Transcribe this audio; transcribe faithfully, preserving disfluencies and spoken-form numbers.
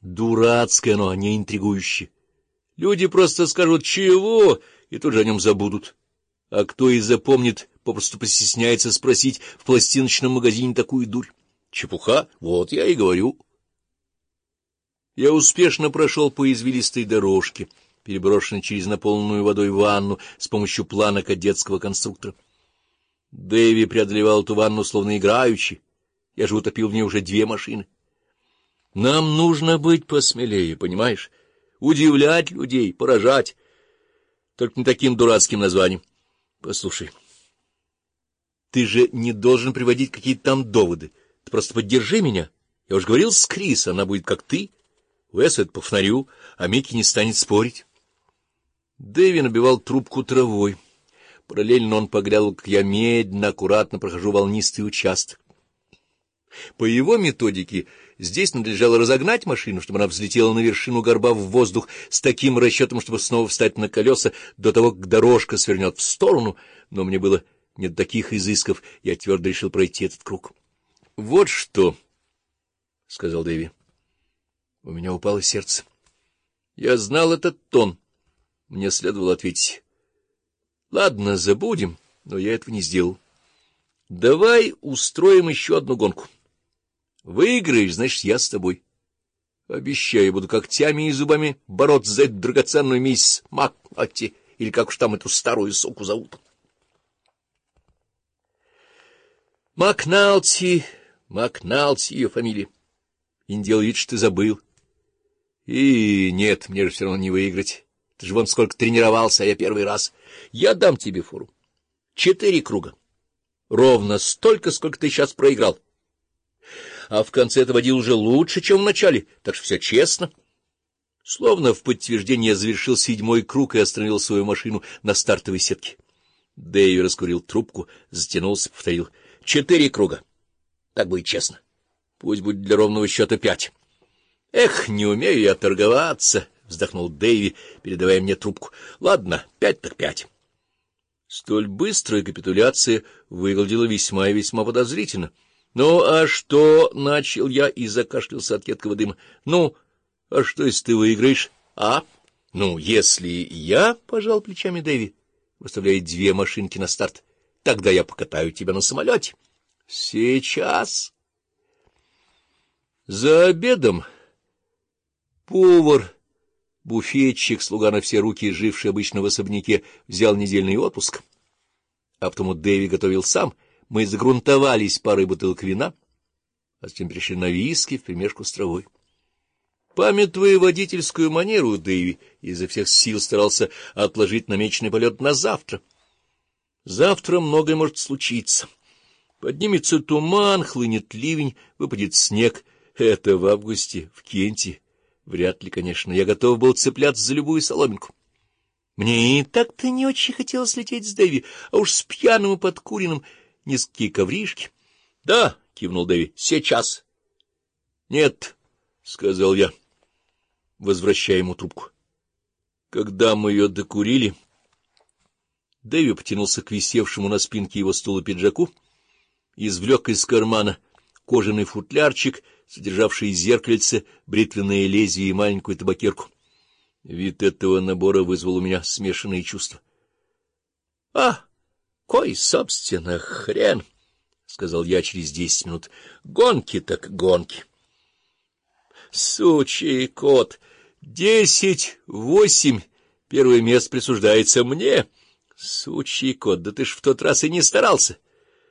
Дурацкое оно, не интригующее. Люди просто скажут «чего?» и тут же о нем забудут. А кто и запомнит, попросту постесняется спросить в пластиночном магазине такую дурь. Чепуха, вот я и говорю. Я успешно прошел по извилистой дорожке, переброшенной через наполненную водой ванну с помощью плана кадетского конструктора. Дэви преодолевал эту ванну словно играючи. Я же утопил в ней уже две машины. Нам нужно быть посмелее, понимаешь? Удивлять людей, поражать. Только не таким дурацким названием. Послушай, ты же не должен приводить какие-то там доводы. Ты просто поддержи меня. Я уж говорил с Крис, она будет как ты. Уэс это повторю, а Микки не станет спорить. Дэви набивал трубку травой. Параллельно он поглядывал, как я медленно, аккуратно прохожу волнистый участок. По его методике здесь надлежало разогнать машину, чтобы она взлетела на вершину горба в воздух с таким расчетом, чтобы снова встать на колеса до того, как дорожка свернет в сторону, но мне было не до таких изысков, я твердо решил пройти этот круг. — Вот что, — сказал Дэви. У меня упало сердце. Я знал этот тон. Мне следовало ответить. — Ладно, забудем, но я этого не сделал. Давай устроим еще одну гонку. Выиграешь, значит, я с тобой. Обещаю, буду когтями и зубами бороться за эту драгоценную мисс Макнатти, или как уж там эту старую суку зовут. Макналти, Макналти ее фамилия. И не делай вид, что ты забыл. И нет, мне же все равно не выиграть. Ты же вон сколько тренировался, а я первый раз. Я дам тебе фору. Четыре круга. Ровно столько, сколько ты сейчас проиграл. А в конце ты водил уже лучше, чем в начале, так что все честно. Словно в подтверждение я завершил седьмой круг и остановил свою машину на стартовой сетке. Дэйви раскурил трубку, затянулся, повторил. Четыре круга. Так будет честно. Пусть будет для ровного счета пять. Эх, не умею я торговаться, вздохнул Дэйви, передавая мне трубку. Ладно, пять так пять. Столь быстрая капитуляция выглядела весьма и весьма подозрительно. — Ну, а что? — начал я и закашлялся от едкого дыма. — Ну, а что, если ты выиграешь? — А? — Ну, если я, — пожал плечами Дэви, выставляя две машинки на старт, — тогда я покатаю тебя на самолете. — Сейчас. За обедом повар, буфетчик, слуга на все руки, живший обычно в особняке, взял недельный отпуск, а потому Дэви готовил сам. Мы загрунтовались парой бутылок вина, а затем перешли на виски вперемешку с травой. Памятуя водительскую манеру, Дэви изо всех сил старался отложить намеченный полет на завтра. Завтра многое может случиться. Поднимется туман, хлынет ливень, выпадет снег. Это в августе, в Кенте. Вряд ли, конечно. Я готов был цепляться за любую соломинку. Мне и так-то не очень хотелось лететь с Дэви, а уж с пьяным и подкуренным низкие ковришки. — Да, — кивнул Дэви, — сейчас. — Нет, — сказал я, возвращая ему трубку. Когда мы ее докурили, Дэви потянулся к висевшему на спинке его стула пиджаку, извлек из кармана кожаный футлярчик, содержавший зеркальце, бритвенное лезвие и маленькую табакерку. Вид этого набора вызвал у меня смешанные чувства. — А! Кой, собственно, хрен, — сказал я через десять минут. — Гонки так гонки. — Сучий кот! Десять, восемь. Первое место присуждается мне. Сучий кот, да ты ж в тот раз и не старался.